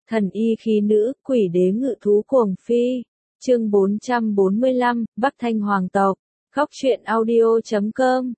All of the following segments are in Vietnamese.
Thần y khí nữ, quỷ đế ngự thú cuồng phi. Chương 445, Bắc Thanh hoàng tộc. Khóc chuyện audio.com.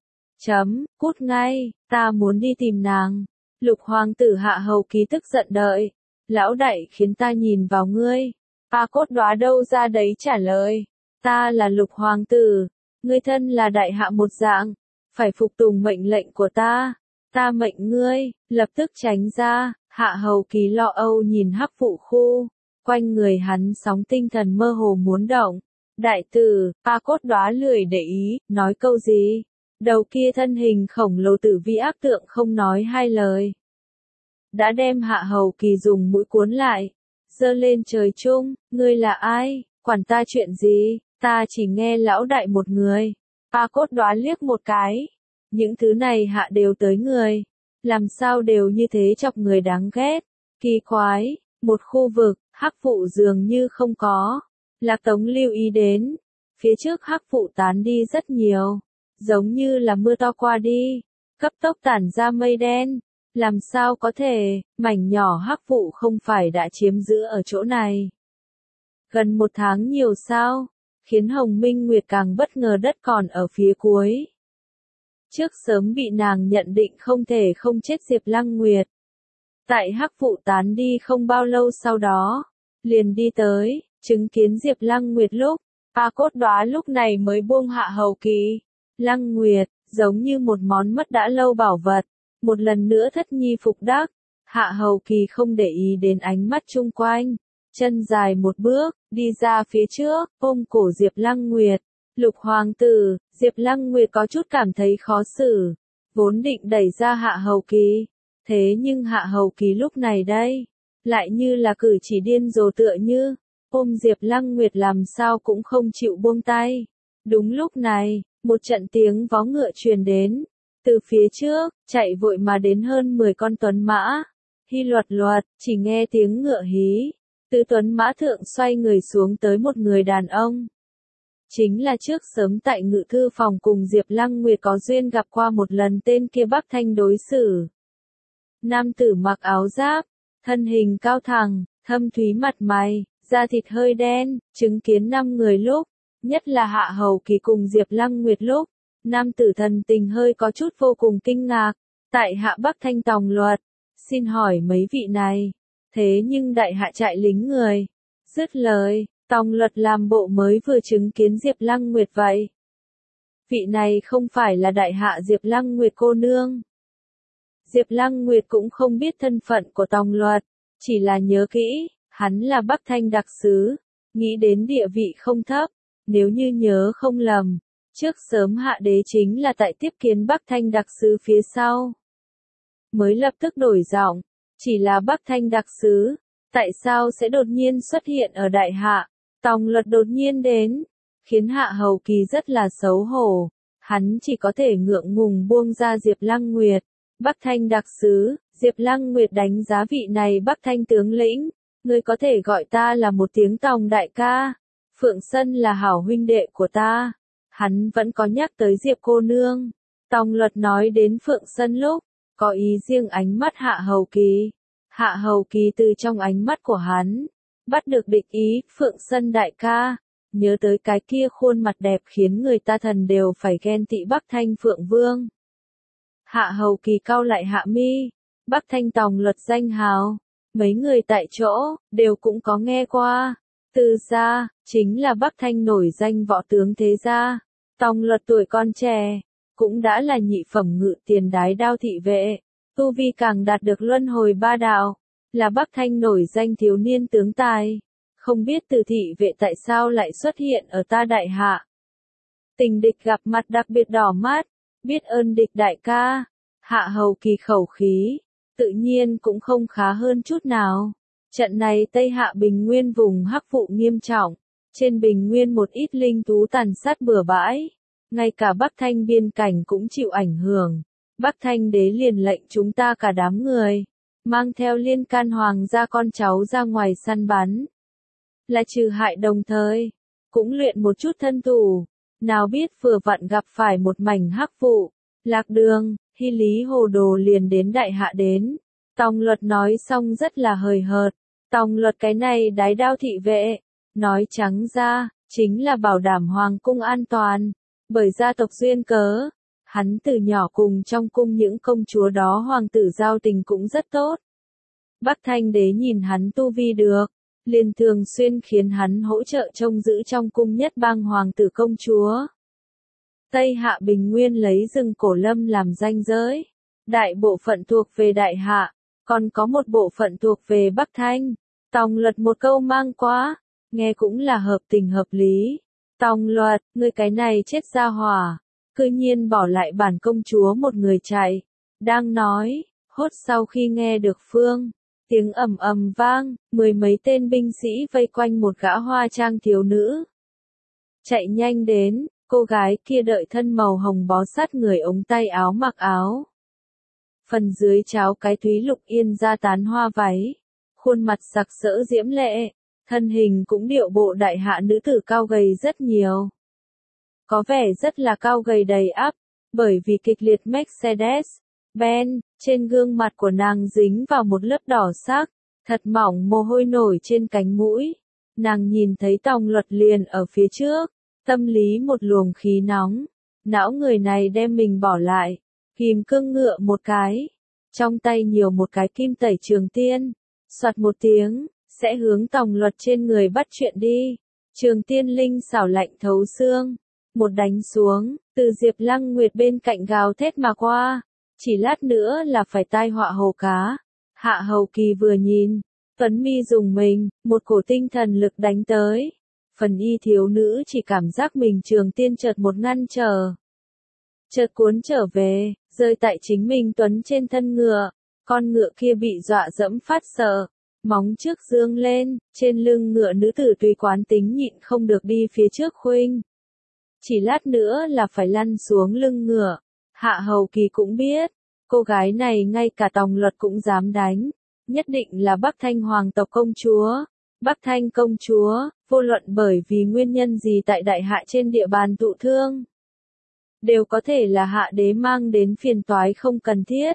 Cút ngay, ta muốn đi tìm nàng. Lục hoàng tử Hạ Hầu Ký tức giận đợi. Lão đại khiến ta nhìn vào ngươi. A Cốt Đóa đâu ra đấy trả lời. Ta là Lục hoàng tử. Ngươi thân là đại hạ một dạng. Phải phục tùng mệnh lệnh của ta. Ta mệnh ngươi, lập tức tránh ra. Hạ Hầu Ký lo âu nhìn Hắc Phụ Khu. Quanh người hắn sóng tinh thần mơ hồ muốn động. Đại tử, A Cốt Đóa lười để ý, nói câu gì. Đầu kia thân hình khổng lồ tử vi ác tượng không nói hai lời. Đã đem Hạ Hầu Kỳ dùng mũi cuốn lại. Giơ lên trời chung, ngươi là ai, quản ta chuyện gì, ta chỉ nghe lão đại một người. A Cốt Đóa liếc một cái. Những thứ này hạ đều tới người. Làm sao đều như thế chọc người đáng ghét. Kỳ quái, một khu vực, Hắc Phụ dường như không có. Lạc Tống lưu ý đến. Phía trước Hắc Phụ tán đi rất nhiều. Giống như là mưa to qua đi. Cấp tốc tản ra mây đen. Làm sao có thể, mảnh nhỏ Hắc Phụ không phải đã chiếm giữ ở chỗ này. Gần 1 tháng nhiều sao, khiến Hồng Minh Nguyệt càng bất ngờ đất còn ở phía cuối. Trước sớm bị nàng nhận định không thể không chết Diệp Lăng Nguyệt. Tại Hắc Phụ tán đi không bao lâu sau đó, liền đi tới, chứng kiến Diệp Lăng Nguyệt lúc, A Cốt Đóa lúc này mới buông Hạ Hầu Kỳ. Lăng Nguyệt, giống như một món mất đã lâu bảo vật, một lần nữa thất nhi phục đắc. Hạ Hầu Kỳ không để ý đến ánh mắt chung quanh, chân dài một bước, đi ra phía trước, ôm cổ Diệp Lăng Nguyệt. Lục hoàng tử, Diệp Lăng Nguyệt có chút cảm thấy khó xử, vốn định đẩy ra Hạ Hầu Kỳ, thế nhưng Hạ Hầu Kỳ lúc này đây, lại như là cử chỉ điên rồ tựa như, ôm Diệp Lăng Nguyệt làm sao cũng không chịu buông tay. Đúng lúc này, một trận tiếng vó ngựa truyền đến, từ phía trước, chạy vội mà đến hơn 10 con tuấn mã. Hi loạt loạt, chỉ nghe tiếng ngựa hí, từ tuấn mã thượng xoay người xuống tới một người đàn ông. Chính là trước sớm tại ngự thư phòng cùng Diệp Lăng Nguyệt có duyên gặp qua một lần tên kia Bắc Thanh đối xử. Nam tử mặc áo giáp, thân hình cao thẳng, thâm thúy mặt mày, da thịt hơi đen, chứng kiến 5 người lúc, nhất là Hạ Hầu Kỳ cùng Diệp Lăng Nguyệt lúc, nam tử thần tình hơi có chút vô cùng kinh ngạc. Tại hạ Bắc Thanh Tòng Luật, xin hỏi mấy vị này, thế nhưng đại hạ trại lính người. Dứt lời, Tòng Luật làm bộ mới vừa chứng kiến Diệp Lăng Nguyệt vậy. Vị này không phải là đại hạ Diệp Lăng Nguyệt cô nương. Diệp Lăng Nguyệt cũng không biết thân phận của Tòng Luật, chỉ là nhớ kỹ, hắn là Bắc Thanh đặc sứ, nghĩ đến địa vị không thấp, nếu như nhớ không lầm, trước sớm hạ đế chính là tại tiếp kiến Bắc Thanh đặc sứ phía sau. Mới lập tức đổi giọng, chỉ là Bắc Thanh đặc sứ, tại sao sẽ đột nhiên xuất hiện ở đại hạ? Tòng Luật đột nhiên đến, khiến Hạ Hầu Kỳ rất là xấu hổ, hắn chỉ có thể ngượng ngùng buông ra Diệp Lăng Nguyệt. Bắc Thanh đặc sứ, Diệp Lăng Nguyệt đánh giá vị này Bắc Thanh tướng lĩnh, ngươi có thể gọi ta là một tiếng Tòng đại ca. Phượng Sân là hảo huynh đệ của ta. Hắn vẫn có nhắc tới Diệp cô nương. Tòng Luật nói đến Phượng Sân lúc, có ý riêng ánh mắt Hạ Hầu Kỳ. Hạ Hầu Kỳ từ trong ánh mắt của hắn, bắt được địch ý, Phượng Sân đại ca, nhớ tới cái kia khuôn mặt đẹp khiến người ta thần đều phải ghen tị Bắc Thanh Phượng Vương. Hạ Hầu Kỳ cau lại hạ mi, Bắc Thanh Tòng Luật danh hào, mấy người tại chỗ, đều cũng có nghe qua. Từ gia, chính là Bắc Thanh nổi danh võ tướng thế gia. Tòng Luật tuổi con trẻ, cũng đã là nhị phẩm ngự tiền đái đao thị vệ, tu vi càng đạt được luân hồi 3 đạo, là Bắc Thanh nổi danh thiếu niên tướng tài. Không biết từ thị vệ tại sao lại xuất hiện ở ta đại hạ. Tình địch gặp mặt đặc biệt đỏ mắt, biết ơn địch đại ca. Hạ Hầu Kỳ khẩu khí, tự nhiên cũng không khá hơn chút nào. Trận này Tây Hạ Bình Nguyên vùng Hắc Phụ nghiêm trọng, trên Bình Nguyên một ít linh thú tàn sát bừa bãi, ngay cả Bắc Thanh biên cảnh cũng chịu ảnh hưởng. Bắc Thanh đế liền lệnh chúng ta cả đám người, mang theo liên can hoàng gia con cháu ra ngoài săn bắn, là trừ hại đồng thời, cũng luyện một chút thân thủ. Nào biết vừa vặn gặp phải một mảnh Hắc Phụ, lạc đường, Hy Lý hồ đồ liền đến đại hạ đến. Tòng Luật nói xong rất là hời hợt, Tòng Luật cái này đái đao thị vệ, nói trắng ra, chính là bảo đảm hoàng cung an toàn, bởi gia tộc duyên cớ. Hắn từ nhỏ cùng trong cung những công chúa đó hoàng tử giao tình cũng rất tốt. Bắc Thanh đế nhìn hắn tu vi được, liền thường xuyên khiến hắn hỗ trợ trông giữ trong cung nhất bang hoàng tử công chúa. Tây Hạ Bình Nguyên lấy rừng Cổ Lâm làm ranh giới, đại bộ phận thuộc về Đại Hạ, còn có một bộ phận thuộc về Bắc Thanh. Tòng Luật một câu mang quá, nghe cũng là hợp tình hợp lý. Tòng Luật, ngươi cái này chết ra hỏa, cư nhiên bỏ lại bản công chúa một người chạy. Đang nói, hốt sau khi nghe được phương, tiếng ầm ầm vang, mười mấy tên binh sĩ vây quanh một gã hoa trang thiếu nữ. Chạy nhanh đến, cô gái kia đợi thân màu hồng bó sát người ống tay áo mặc áo. Phần dưới tráo cái thúy lục yên ra tán hoa váy, khuôn mặt sặc sỡ diễm lệ, thân hình cũng điệu bộ đại hạ nữ tử cao gầy rất nhiều. Có vẻ rất là cao gầy đầy ắp, bởi vì kịch liệt Mercedes-Benz, trên gương mặt của nàng dính vào một lớp đỏ sắc, thật mỏng mồ hôi nổi trên cánh mũi. Nàng nhìn thấy Tòng Luật liền ở phía trước, tâm lý một luồng khí nóng, não người này đem mình bỏ lại, kìm cương ngựa một cái, trong tay nhiều một cái kim tẩy trường tiên, soạt một tiếng, sẽ hướng Tòng Luật trên người bắt chuyện đi. Trường tiên linh xảo lạnh thấu xương, một đánh xuống, từ Diệp Lăng Nguyệt bên cạnh gào thét mà qua, chỉ lát nữa là phải tai họa hồ cá. Hạ Hầu Kỳ vừa nhìn, tuấn mi dùng mình, một cổ tinh thần lực đánh tới. Phần y thiếu nữ chỉ cảm giác mình trường tiên chợt một ngăn trở, chợt cuốn trở về, rơi tại chính mình tuấn trên thân ngựa. Con ngựa kia bị dọa dẫm phát sợ, móng trước dương lên, trên lưng ngựa nữ tử tùy quán tính nhịn không được đi phía trước khuynh. Chỉ lát nữa là phải lăn xuống lưng ngựa. Hạ Hầu Kỳ cũng biết, cô gái này ngay cả Tòng Luật cũng dám đánh, nhất định là Bắc Thanh hoàng tộc công chúa. Bắc Thanh công chúa, vô luận bởi vì nguyên nhân gì tại đại hạ trên địa bàn tụ thương, đều có thể là hạ đế mang đến phiền toái không cần thiết.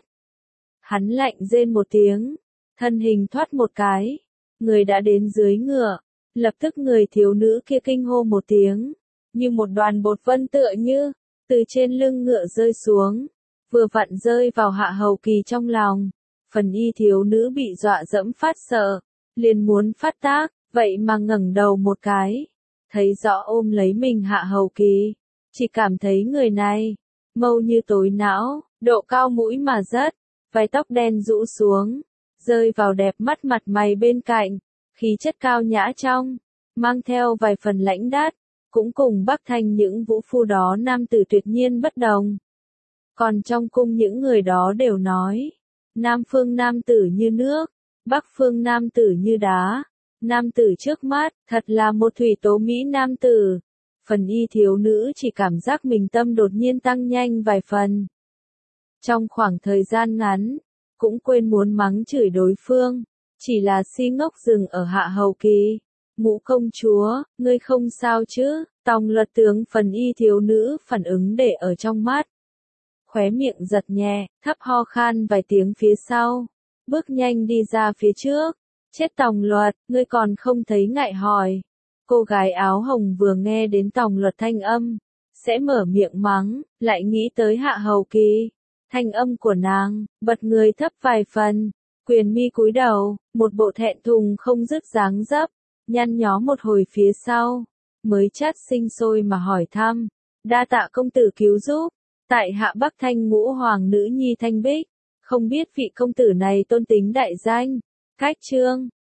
Hắn lạnh rên một tiếng, thân hình thoát một cái, người đã đến dưới ngựa, lập tức người thiếu nữ kia kinh hô một tiếng, như một đoàn bột vân tựa như, từ trên lưng ngựa rơi xuống, vừa vặn rơi vào Hạ Hầu Kỳ trong lòng. Phần y thiếu nữ bị dọa dẫm phát sợ, liền muốn phát tác, vậy mà ngẩng đầu một cái, thấy rõ ôm lấy mình Hạ Hầu Kỳ, chỉ cảm thấy người này, mâu như tối não, độ cao mũi mà rất, vai tóc đen rũ xuống, rơi vào đẹp mắt mặt mày bên cạnh, khí chất cao nhã trong, mang theo vài phần lãnh đát, cũng cùng Bắc Thanh những vũ phu đó nam tử tuyệt nhiên bất đồng. Còn trong cung những người đó đều nói, Nam phương nam tử như nước, Bắc phương nam tử như đá, nam tử trước mắt, thật là một thủy tố mỹ nam tử. Phần y thiếu nữ chỉ cảm giác mình tâm đột nhiên tăng nhanh vài phần. Trong khoảng thời gian ngắn, cũng quên muốn mắng chửi đối phương, chỉ là si ngốc dừng ở Hạ Hầu Kỳ. Ngũ công chúa, ngươi không sao chứ? Tòng Luật tướng phần y thiếu nữ phản ứng để ở trong mắt. Khóe miệng giật nhẹ, thấp ho khan vài tiếng phía sau, bước nhanh đi ra phía trước. Chết Tòng Luật, ngươi còn không thấy ngại hỏi. Cô gái áo hồng vừa nghe đến Tòng Luật thanh âm, sẽ mở miệng mắng, lại nghĩ tới Hạ Hầu Kỳ. Thanh âm của nàng, bật người thấp vài phần, quyền mi cúi đầu, một bộ thẹn thùng không dứt dáng dấp, nhăn nhó một hồi phía sau, mới chát sinh sôi mà hỏi thăm, đa tạ công tử cứu giúp, tại hạ Bắc Thanh ngũ hoàng nữ nhi Thanh Bích, không biết vị công tử này tôn tính đại danh, cách trương,